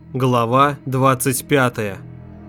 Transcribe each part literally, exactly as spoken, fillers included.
Глава двадцать пятая.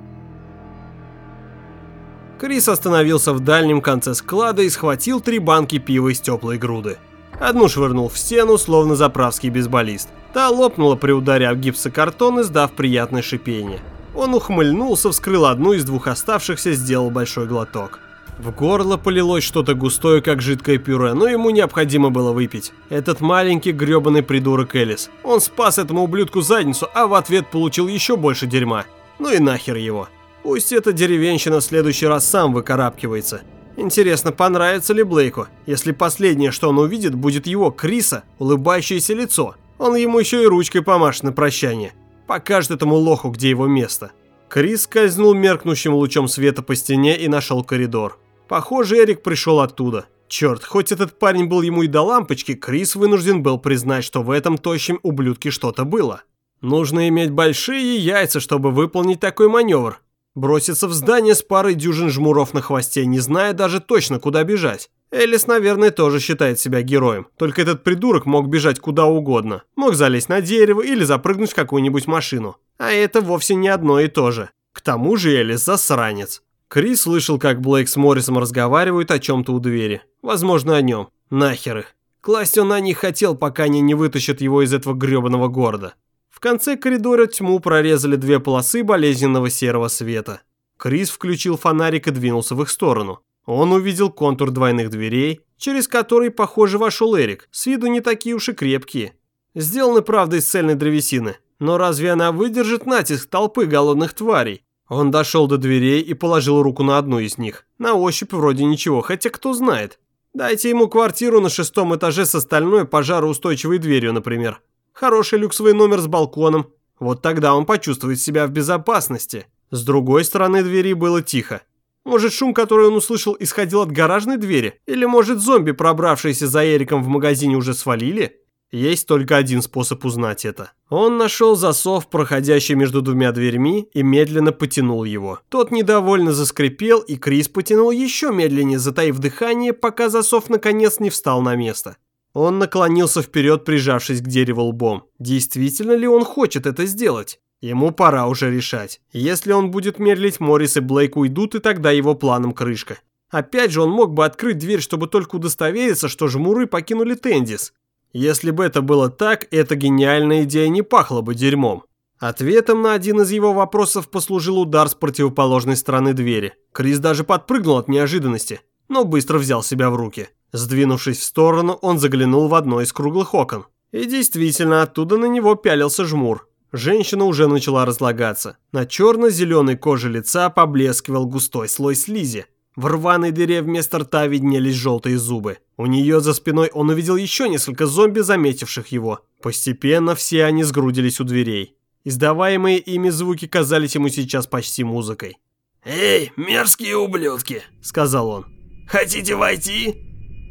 Крис остановился в дальнем конце склада и схватил три банки пива из теплой груды. Одну швырнул в стену, словно заправский бейсболист. Та лопнула при ударе об гипсокартон, издав приятное шипение. Он ухмыльнулся, вскрыл одну из двух оставшихся, сделал большой глоток. В горло полилось что-то густое, как жидкое пюре, но ему необходимо было выпить. Этот маленький гребаный придурок Элис. Он спас этому ублюдку задницу, а в ответ получил еще больше дерьма. Ну и нахер его. Пусть эта деревенщина в следующий раз сам выкарабкивается. Интересно, понравится ли Блейку, если последнее, что он увидит, будет его, Криса, улыбающееся лицо. Он ему еще и ручкой помашет на прощание. Покажет этому лоху, где его место. Крис скользнул меркнущим лучом света по стене и нашел коридор. Похоже, Эрик пришел оттуда. Черт, хоть этот парень был ему и до лампочки, Крис вынужден был признать, что в этом тощем ублюдке что-то было. Нужно иметь большие яйца, чтобы выполнить такой маневр. Броситься в здание с парой дюжин жмуров на хвосте, не зная даже точно, куда бежать. Элис, наверное, тоже считает себя героем. Только этот придурок мог бежать куда угодно. Мог залезть на дерево или запрыгнуть в какую-нибудь машину. А это вовсе не одно и то же. К тому же Элис засранец. Крис слышал, как Блейк с Моррисом разговаривают о чем-то у двери. Возможно, о нем. Нахер их. Класть он на них хотел, пока они не вытащат его из этого гребаного города. В конце коридора тьму прорезали две полосы болезненного серого света. Крис включил фонарик и двинулся в их сторону. Он увидел контур двойных дверей, через которые, похоже, вошел Эрик. С виду не такие уж и крепкие. Сделаны, правда, из цельной древесины. Но разве она выдержит натиск толпы голодных тварей? Он дошел до дверей и положил руку на одну из них. На ощупь вроде ничего, хотя кто знает. Дайте ему квартиру на шестом этаже с остальной пожароустойчивой дверью, например. Хороший люксовый номер с балконом. Вот тогда он почувствует себя в безопасности. С другой стороны двери было тихо. Может, шум, который он услышал, исходил от гаражной двери? Или, может, зомби, пробравшиеся за Эриком в магазине, уже свалили? Есть только один способ узнать это. Он нашел засов, проходящий между двумя дверьми, и медленно потянул его. Тот недовольно заскрипел, и Крис потянул еще медленнее, затаив дыхание, пока засов наконец не встал на место. Он наклонился вперед, прижавшись к дереву лбом. Действительно ли он хочет это сделать? Ему пора уже решать. Если он будет медлить, Моррис и Блейк уйдут, и тогда его планом крышка. Опять же, он мог бы открыть дверь, чтобы только удостовериться, что жмуры покинули Тендис. Если бы это было так, эта гениальная идея не пахла бы дерьмом. Ответом на один из его вопросов послужил удар с противоположной стороны двери. Крис даже подпрыгнул от неожиданности, но быстро взял себя в руки. Сдвинувшись в сторону, он заглянул в одно из круглых окон. И действительно, оттуда на него пялился жмур. Женщина уже начала разлагаться. На черно-зеленой коже лица поблескивал густой слой слизи. В рваной дыре вместо рта виднелись желтые зубы. У нее за спиной он увидел еще несколько зомби, заметивших его. Постепенно все они сгрудились у дверей. Издаваемые ими звуки казались ему сейчас почти музыкой. «Эй, мерзкие ублюдки!» — сказал он. «Хотите войти?»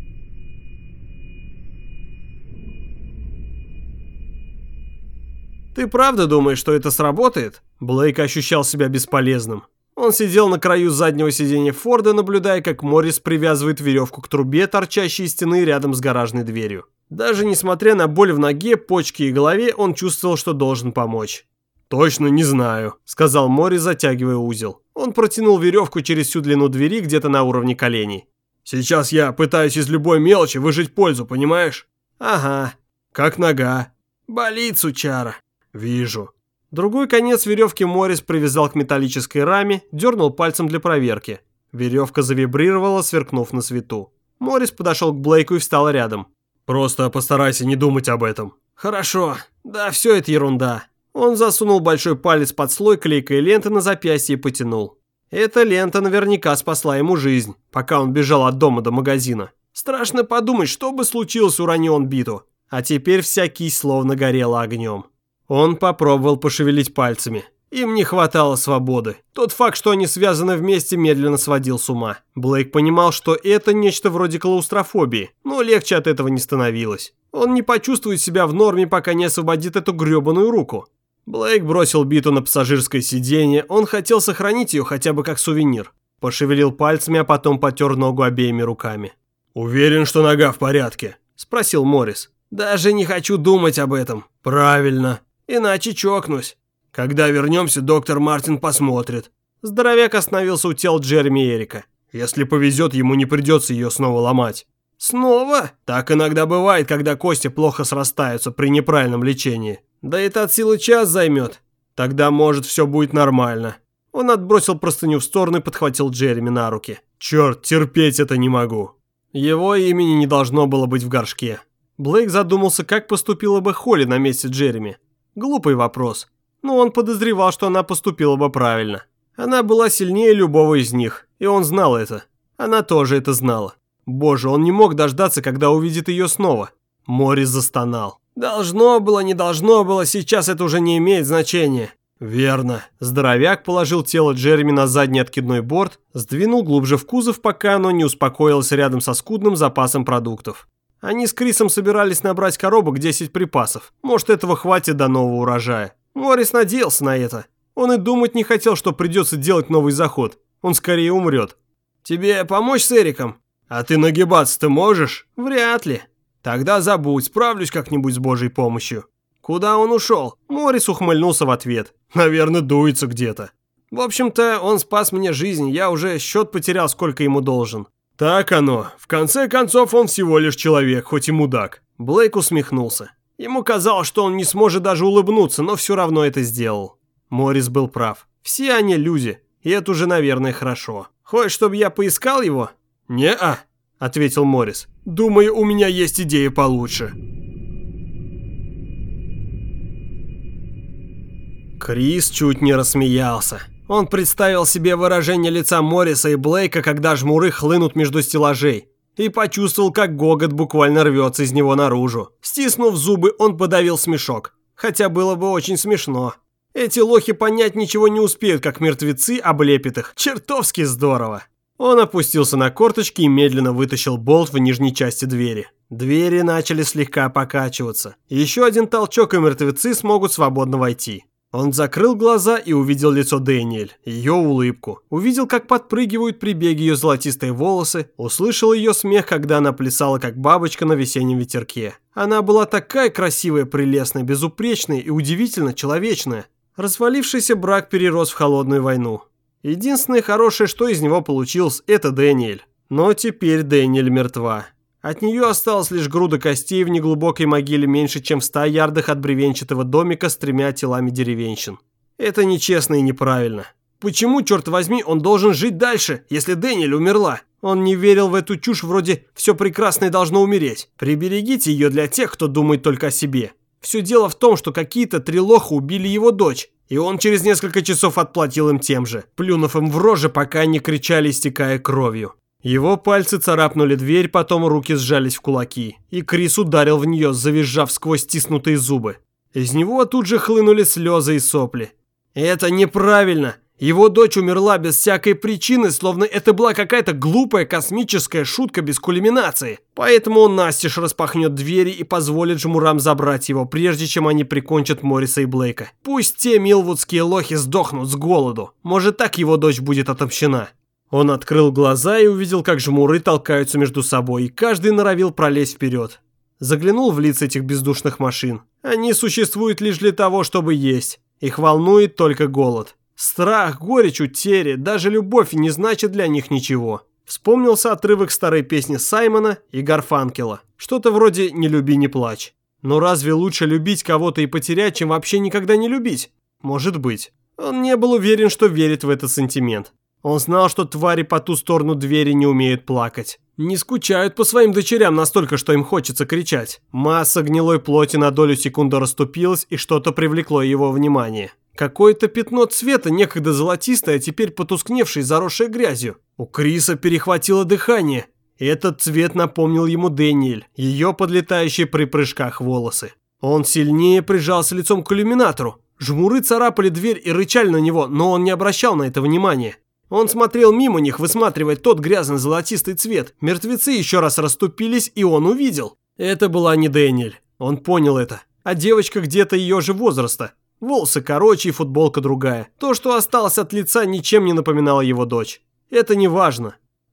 «Ты правда думаешь, что это сработает?» Блейк ощущал себя бесполезным. Он сидел на краю заднего сиденья Форда, наблюдая, как Моррис привязывает веревку к трубе, торчащей из стены рядом с гаражной дверью. Даже несмотря на боль в ноге, почке и голове, он чувствовал, что должен помочь. «Точно не знаю», — сказал Моррис, затягивая узел. Он протянул веревку через всю длину двери где-то на уровне коленей. «Сейчас я пытаюсь из любой мелочи выжать пользу, понимаешь?» «Ага. Как нога?» «Болит, сучара». «Вижу». Другой конец веревки Моррис привязал к металлической раме, дернул пальцем для проверки. Веревка завибрировала, сверкнув на свету. Моррис подошел к Блейку и встал рядом. «Просто постарайся не думать об этом». «Хорошо. Да, все это ерунда». Он засунул большой палец под слой клейкой ленты на запястье и потянул. Эта лента наверняка спасла ему жизнь, пока он бежал от дома до магазина. Страшно подумать, что бы случилось, урони он биту. А теперь вся кисть словно горела огнем. Он попробовал пошевелить пальцами. Им не хватало свободы. Тот факт, что они связаны вместе, медленно сводил с ума. Блейк понимал, что это нечто вроде клаустрофобии, но легче от этого не становилось. Он не почувствует себя в норме, пока не освободит эту гребаную руку. Блейк бросил биту на пассажирское сиденье, он хотел сохранить ее хотя бы как сувенир. Пошевелил пальцами, а потом потер ногу обеими руками. «Уверен, что нога в порядке?» – спросил Моррис. «Даже не хочу думать об этом». «Правильно. Иначе чокнусь». Когда вернемся, доктор Мартин посмотрит. Здоровяк остановился у тел Джереми и Эрика. Если повезет, ему не придется ее снова ломать. Снова? Так иногда бывает, когда кости плохо срастаются при неправильном лечении. Да это от силы час займет. Тогда, может, все будет нормально. Он отбросил простыню в сторону и подхватил Джереми на руки. Черт, терпеть это не могу. Его имени не должно было быть в горшке. Блейк задумался, как поступила бы Холли на месте Джереми. Глупый вопрос. Но он подозревал, что она поступила бы правильно. Она была сильнее любого из них, и он знал это. Она тоже это знала. Боже, он не мог дождаться, когда увидит ее снова. Моррис застонал. Должно было, не должно было, сейчас это уже не имеет значения. Верно. Здоровяк положил тело Джереми на задний откидной борт, сдвинул глубже в кузов, пока оно не успокоилось рядом со скудным запасом продуктов. Они с Крисом собирались набрать коробок десять припасов. Может, этого хватит до нового урожая. Моррис надеялся на это. Он и думать не хотел, что придется делать новый заход. Он скорее умрет. Тебе помочь с Эриком? А ты нагибаться-то можешь? Вряд ли. Тогда забудь, справлюсь как-нибудь с Божьей помощью. Куда он ушел? Моррис ухмыльнулся в ответ. Наверное, дуется где-то. В общем-то, он спас мне жизнь, я уже счет потерял, сколько ему должен. Так оно. В конце концов, он всего лишь человек, хоть и мудак. Блейк усмехнулся. Ему казалось, что он не сможет даже улыбнуться, но все равно это сделал. Моррис был прав. Все они люди, и это уже, наверное, хорошо. Хочешь, чтобы я поискал его? «Не-а», — ответил Моррис. «Думаю, у меня есть идея получше». Крис чуть не рассмеялся. Он представил себе выражение лица Морриса и Блейка, когда жмуры хлынут между стеллажей, и почувствовал, как гогот буквально рвется из него наружу. Стиснув зубы, он подавил смешок. Хотя было бы очень смешно. Эти лохи понять ничего не успеют, как мертвецы облепят их. Чертовски здорово. Он опустился на корточки и медленно вытащил болт в нижней части двери. Двери начали слегка покачиваться. Еще один толчок, и мертвецы смогут свободно войти. Он закрыл глаза и увидел лицо Дэниэль, ее улыбку. Увидел, как подпрыгивают при беге ее золотистые волосы. Услышал ее смех, когда она плясала, как бабочка на весеннем ветерке. Она была такая красивая, прелестная, безупречная и удивительно человечная. Развалившийся брак перерос в холодную войну. Единственное хорошее, что из него получилось, это Дэниэль. Но теперь Дэниэль мертва. От нее осталась лишь груда костей в неглубокой могиле меньше, чем в ста ярдах от бревенчатого домика с тремя телами деревенщин. Это нечестно и неправильно. Почему, черт возьми, он должен жить дальше, если Дэниэль умерла? Он не верил в эту чушь вроде «все прекрасное должно умереть». Приберегите ее для тех, кто думает только о себе. Все дело в том, что какие-то три лоха убили его дочь, и он через несколько часов отплатил им тем же, плюнув им в рожи, пока они кричали, истекая кровью. Его пальцы царапнули дверь, потом руки сжались в кулаки, и Крис ударил в нее, завизжав сквозь стиснутые зубы. Из него тут же хлынули слезы и сопли. Это неправильно. Его дочь умерла без всякой причины, словно это была какая-то глупая космическая шутка без кульминации. Поэтому он настежь распахнет двери и позволит жмурам забрать его, прежде чем они прикончат Морриса и Блейка. Пусть те милвудские лохи сдохнут с голоду. Может, так его дочь будет отомщена. Он открыл глаза и увидел, как жмуры толкаются между собой, и каждый норовил пролезть вперед. Заглянул в лица этих бездушных машин. Они существуют лишь для того, чтобы есть. Их волнует только голод. Страх, горечь, утери, даже любовь не значит для них ничего. Вспомнился отрывок старой песни Саймона и Гарфанкела. Что-то вроде «Не люби, не плачь». Но разве лучше любить кого-то и потерять, чем вообще никогда не любить? Может быть. Он не был уверен, что верит в этот сантимент. Он знал, что твари по ту сторону двери не умеют плакать. Не скучают по своим дочерям настолько, что им хочется кричать. Масса гнилой плоти на долю секунды расступилась, и что-то привлекло его внимание. Какое-то пятно цвета, некогда золотистое, а теперь потускневшее и заросшее грязью. У Криса перехватило дыхание. Этот цвет напомнил ему Дэниэль, ее подлетающие при прыжках волосы. Он сильнее прижался лицом к иллюминатору. Жмуры царапали дверь и рычали на него, но он не обращал на это внимания. Он смотрел мимо них, высматривая тот грязно-золотистый цвет. Мертвецы еще раз расступились, и он увидел. Это была не Дэниэль. Он понял это. А девочка где-то ее же возраста. Волосы короче и футболка другая. То, что осталось от лица, ничем не напоминало его дочь. Это не важно.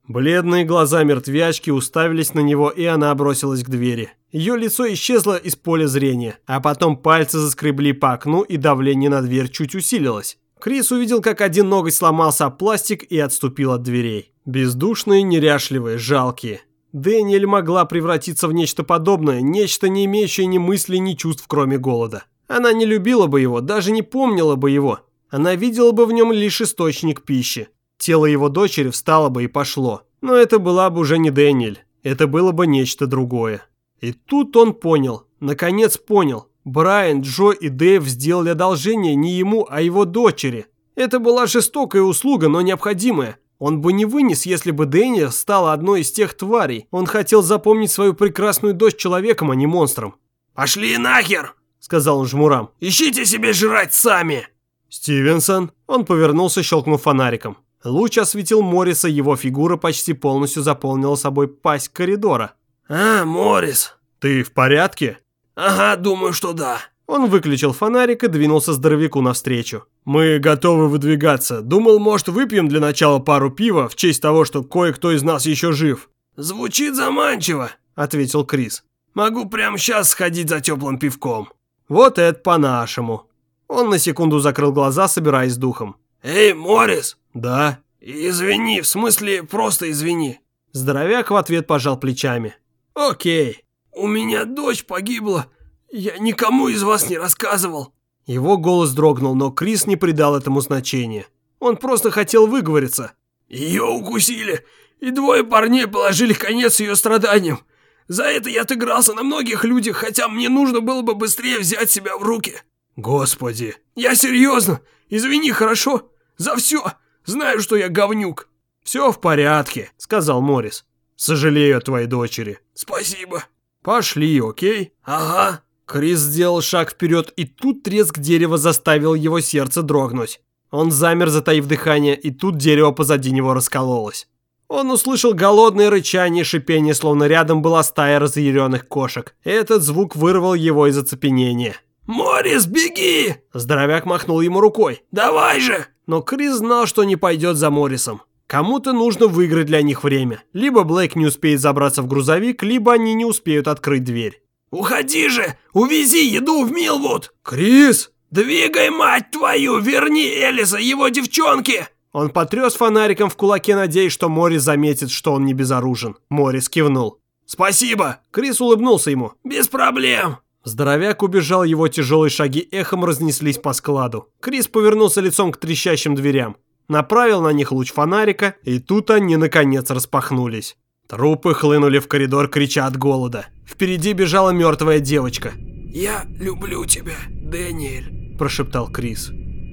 Бледные глаза мертвячки уставились на него, и она бросилась к двери. Ее лицо исчезло из поля зрения, а потом пальцы заскребли по окну, и давление на дверь чуть усилилось. Крис увидел, как один ноготь сломался об пластик и отступил от дверей. Бездушные, неряшливые, жалкие. Дэниэль могла превратиться в нечто подобное, нечто, не имеющее ни мыслей, ни чувств, кроме голода. Она не любила бы его, даже не помнила бы его. Она видела бы в нем лишь источник пищи. Тело его дочери встало бы и пошло. Но это была бы уже не Дэниэль. Это было бы нечто другое. И тут он понял, наконец понял. Брайан, Джо и Дэйв сделали одолжение не ему, а его дочери. Это была жестокая услуга, но необходимая. Он бы не вынес, если бы Дэниэль стала одной из тех тварей. Он хотел запомнить свою прекрасную дочь человеком, а не монстром. «Пошли нахер!» — сказал он жмурам. «Ищите себе жрать сами!» «Стивенсон!» Он повернулся, щелкнув фонариком. Луч осветил Морриса, его фигура почти полностью заполнила собой пасть коридора. «А, Моррис!» «Ты в порядке?» «Ага, думаю, что да». Он выключил фонарик и двинулся здоровяку навстречу. «Мы готовы выдвигаться. Думал, может, выпьем для начала пару пива в честь того, что кое-кто из нас еще жив». «Звучит заманчиво», — ответил Крис. «Могу прямо сейчас сходить за теплым пивком». «Вот это по-нашему». Он на секунду закрыл глаза, собираясь с духом. «Эй, Моррис!» «Да?» «Извини, в смысле, просто извини». Здоровяк в ответ пожал плечами. «Окей. У меня дочь погибла. Я никому из вас не рассказывал». Его голос дрогнул, но Крис не придал этому значения. Он просто хотел выговориться. «Ее укусили, и двое парней положили конец ее страданиям. За это я отыгрался на многих людях, хотя мне нужно было бы быстрее взять себя в руки». «Господи!» «Я серьезно. Извини, хорошо? За все. Знаю, что я говнюк». «Все в порядке», — сказал Моррис. «Сожалею о твоей дочери». «Спасибо». «Пошли, окей?» «Ага». Крис сделал шаг вперед, и тут треск дерева заставил его сердце дрогнуть. Он замер, затаив дыхание, и тут дерево позади него раскололось. Он услышал голодное рычание и шипение, словно рядом была стая разъяренных кошек. Этот звук вырвал его из оцепенения. «Моррис, беги!» Здоровяк махнул ему рукой. «Давай же!» Но Крис знал, что не пойдет за Моррисом. Кому-то нужно выиграть для них время. Либо Блейк не успеет забраться в грузовик, либо они не успеют открыть дверь. «Уходи же! Увези еду в Милвуд!» «Крис!» «Двигай, мать твою! Верни Элиса, его девчонки!» Он потряс фонариком в кулаке, надеясь, что Моррис заметит, что он не безоружен. Моррис кивнул. «Спасибо!» Крис улыбнулся ему. «Без проблем!» Здоровяк убежал, его тяжелые шаги эхом разнеслись по складу. Крис повернулся лицом к трещащим дверям. Направил на них луч фонарика, и тут они, наконец, распахнулись. Трупы хлынули в коридор, крича от голода. Впереди бежала мертвая девочка. «Я люблю тебя, Дэниэль», – прошептал Крис.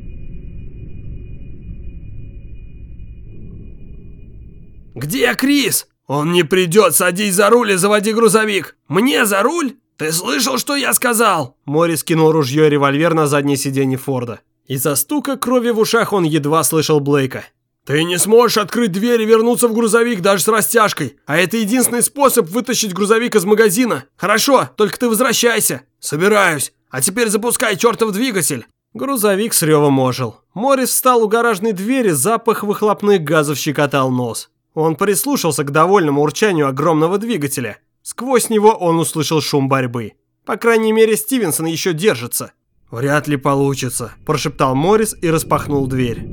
«Где Крис? Он не придет, садись за руль и заводи грузовик. Мне за руль? Ты слышал, что я сказал?» Моррис кинул ружье и револьвер на заднее сиденье Форда. Из-за стука крови в ушах он едва слышал Блейка. «Ты не сможешь открыть дверь и вернуться в грузовик даже с растяжкой. А это единственный способ вытащить грузовик из магазина. Хорошо, только ты возвращайся». «Собираюсь. А теперь запускай чертов двигатель». Грузовик с ревом ожил. Моррис встал у гаражной двери, запах выхлопных газов щекотал нос. Он прислушался к довольному урчанию огромного двигателя. Сквозь него он услышал шум борьбы. По крайней мере, Стивенсон еще держится. «Вряд ли получится», – прошептал Моррис и распахнул дверь.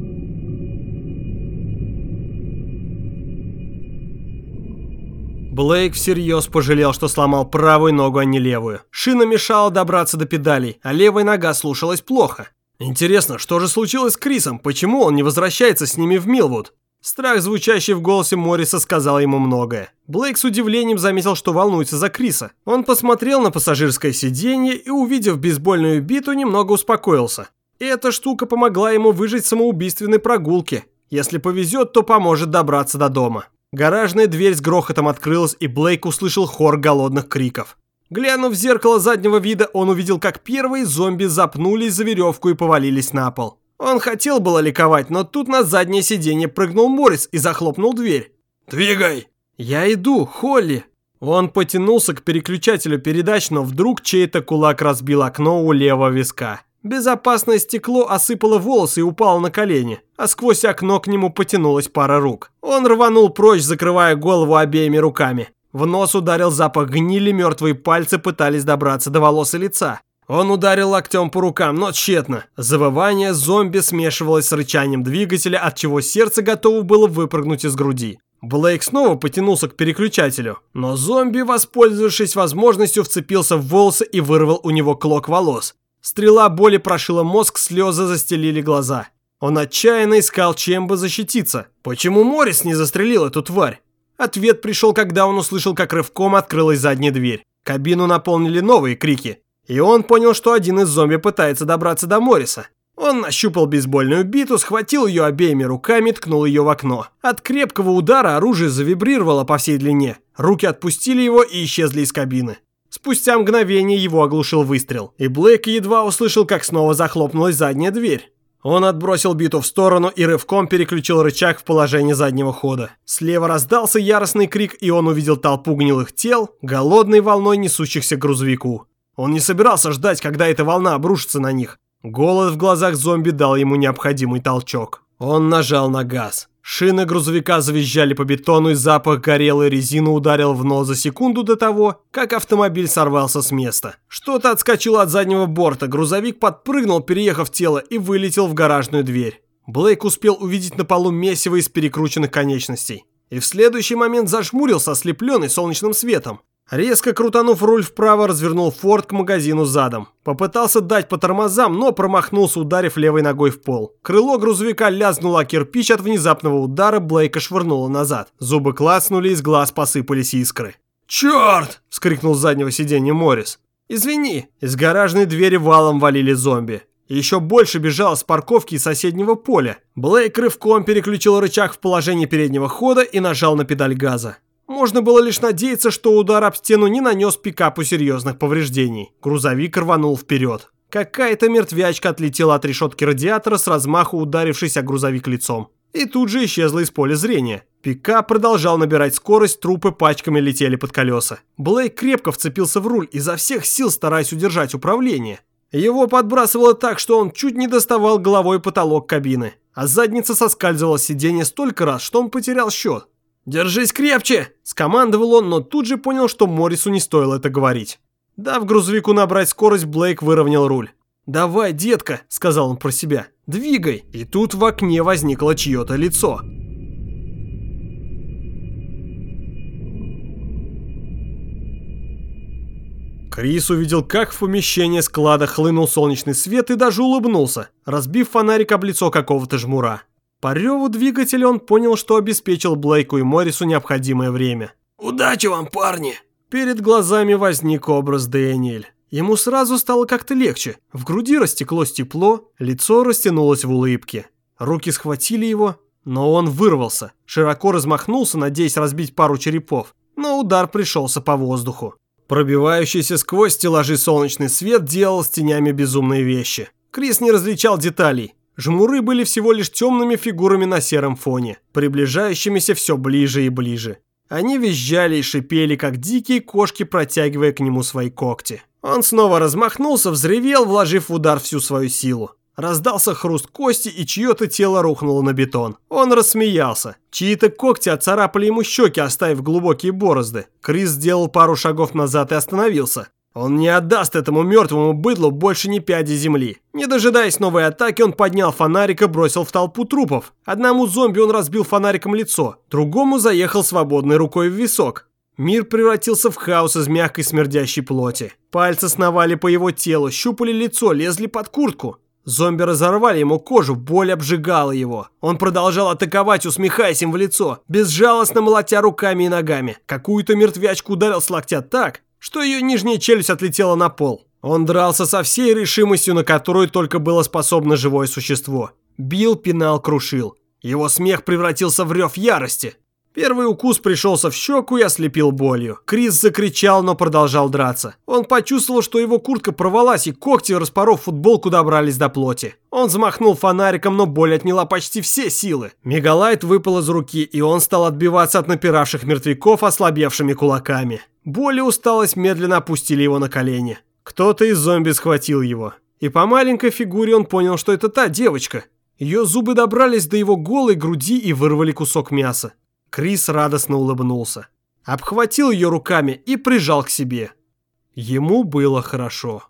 Блейк всерьез пожалел, что сломал правую ногу, а не левую. Шина мешала добраться до педалей, а левая нога слушалась плохо. Интересно, что же случилось с Крисом? Почему он не возвращается с ними в Милвуд? Страх, звучащий в голосе Морриса, сказал ему многое. Блейк с удивлением заметил, что волнуется за Криса. Он посмотрел на пассажирское сиденье и, увидев бейсбольную биту, немного успокоился. И эта штука помогла ему выжить в самоубийственной прогулке. Если повезет, то поможет добраться до дома. Гаражная дверь с грохотом открылась, и Блейк услышал хор голодных криков. Глянув в зеркало заднего вида, он увидел, как первые зомби запнулись за веревку и повалились на пол. Он хотел было ликовать, но тут на заднее сиденье прыгнул Моррис и захлопнул дверь. «Двигай!» «Я иду, Холли!» Он потянулся к переключателю передач, но вдруг чей-то кулак разбил окно у левого виска. Безопасное стекло осыпало волосы и упало на колени, а сквозь окно к нему потянулась пара рук. Он рванул прочь, закрывая голову обеими руками. В нос ударил запах гнили, мертвые пальцы пытались добраться до волос и лица. Он ударил локтем по рукам, но тщетно. Завывание зомби смешивалось с рычанием двигателя, отчего сердце готово было выпрыгнуть из груди. Блейк снова потянулся к переключателю, но зомби, воспользовавшись возможностью, вцепился в волосы и вырвал у него клок волос. Стрела боли прошила мозг, слезы застелили глаза. Он отчаянно искал, чем бы защититься. Почему Моррис не застрелил эту тварь? Ответ пришел, когда он услышал, как рывком открылась задняя дверь. Кабину наполнили новые крики. И он понял, что один из зомби пытается добраться до Морриса. Он нащупал бейсбольную биту, схватил ее обеими руками и ткнул ее в окно. От крепкого удара оружие завибрировало по всей длине. Руки отпустили его и исчезли из кабины. Спустя мгновение его оглушил выстрел, и Блейк едва услышал, как снова захлопнулась задняя дверь. Он отбросил биту в сторону и рывком переключил рычаг в положение заднего хода. Слева раздался яростный крик, и он увидел толпу гнилых тел, голодной волной несущихся к грузовику. Он не собирался ждать, когда эта волна обрушится на них. Голод в глазах зомби дал ему необходимый толчок. Он нажал на газ. Шины грузовика завизжали по бетону, и запах горелой резины ударил в нос за секунду до того, как автомобиль сорвался с места. Что-то отскочило от заднего борта, грузовик подпрыгнул, переехав тело, и вылетел в гаражную дверь. Блейк успел увидеть на полу месиво из перекрученных конечностей. И в следующий момент зажмурился, ослепленный солнечным светом. Резко крутанув руль вправо, развернул Форд к магазину задом. Попытался дать по тормозам, но промахнулся, ударив левой ногой в пол. Крыло грузовика лязгнуло о кирпич, от внезапного удара Блейка швырнуло назад. Зубы клацнули, из глаз посыпались искры. «Черт!» – вскрикнул с заднего сиденья Моррис. «Извини!» Из гаражной двери валом валили зомби. Еще больше бежал с парковки из соседнего поля. Блейк рывком переключил рычаг в положение переднего хода и нажал на педаль газа. Можно было лишь надеяться, что удар об стену не нанес пикапу серьезных повреждений. Грузовик рванул вперед. Какая-то мертвячка отлетела от решетки радиатора, с размаху ударившись о грузовик лицом. И тут же исчезла из поля зрения. Пикап продолжал набирать скорость, трупы пачками летели под колеса. Блейк крепко вцепился в руль, изо всех сил стараясь удержать управление. Его подбрасывало так, что он чуть не доставал головой потолок кабины. А задница соскальзывала с сиденья столько раз, что он потерял счет. «Держись крепче!» – скомандовал он, но тут же понял, что Моррису не стоило это говорить. Дав грузовику набрать скорость, Блейк выровнял руль. «Давай, детка!» – сказал он про себя. «Двигай!» И тут в окне возникло чье-то лицо. Крис увидел, как в помещение склада хлынул солнечный свет и даже улыбнулся, разбив фонарик об лицо какого-то жмура. По реву двигателя он понял, что обеспечил Блейку и Моррису необходимое время. «Удачи вам, парни!» Перед глазами возник образ Дэниэль. Ему сразу стало как-то легче. В груди растеклось тепло, лицо растянулось в улыбке. Руки схватили его, но он вырвался. Широко размахнулся, надеясь разбить пару черепов. Но удар пришелся по воздуху. Пробивающийся сквозь стеллажи солнечный свет делал с тенями безумные вещи. Крис не различал деталей. Жмуры были всего лишь темными фигурами на сером фоне, приближающимися все ближе и ближе. Они визжали и шипели, как дикие кошки, протягивая к нему свои когти. Он снова размахнулся, взревел, вложив в удар всю свою силу. Раздался хруст кости, и чье-то тело рухнуло на бетон. Он рассмеялся. Чьи-то когти отцарапали ему щеки, оставив глубокие борозды. Крис сделал пару шагов назад и остановился. Он не отдаст этому мертвому быдлу больше ни пяди земли. Не дожидаясь новой атаки, он поднял фонарик и бросил в толпу трупов. Одному зомби он разбил фонариком лицо, другому заехал свободной рукой в висок. Мир превратился в хаос из мягкой смердящей плоти. Пальцы сновали по его телу, щупали лицо, лезли под куртку. Зомби разорвали ему кожу, боль обжигала его. Он продолжал атаковать, усмехаясь им в лицо, безжалостно молотя руками и ногами. Какую-то мертвячку ударил с локтя так, что ее нижняя челюсть отлетела на пол. Он дрался со всей решимостью, на которую только было способно живое существо. Бил, пинал, крушил. Его смех превратился в рев ярости. Первый укус пришелся в щеку и ослепил болью. Крис закричал, но продолжал драться. Он почувствовал, что его куртка порвалась, и когти, распоров футболку, добрались до плоти. Он взмахнул фонариком, но боль отняла почти все силы. Мегалайт выпал из руки, и он стал отбиваться от напиравших мертвяков ослабевшими кулаками. Боль и усталость медленно опустили его на колени. Кто-то из зомби схватил его. И по маленькой фигуре он понял, что это та девочка. Ее зубы добрались до его голой груди и вырвали кусок мяса. Крис радостно улыбнулся. Обхватил ее руками и прижал к себе. Ему было хорошо.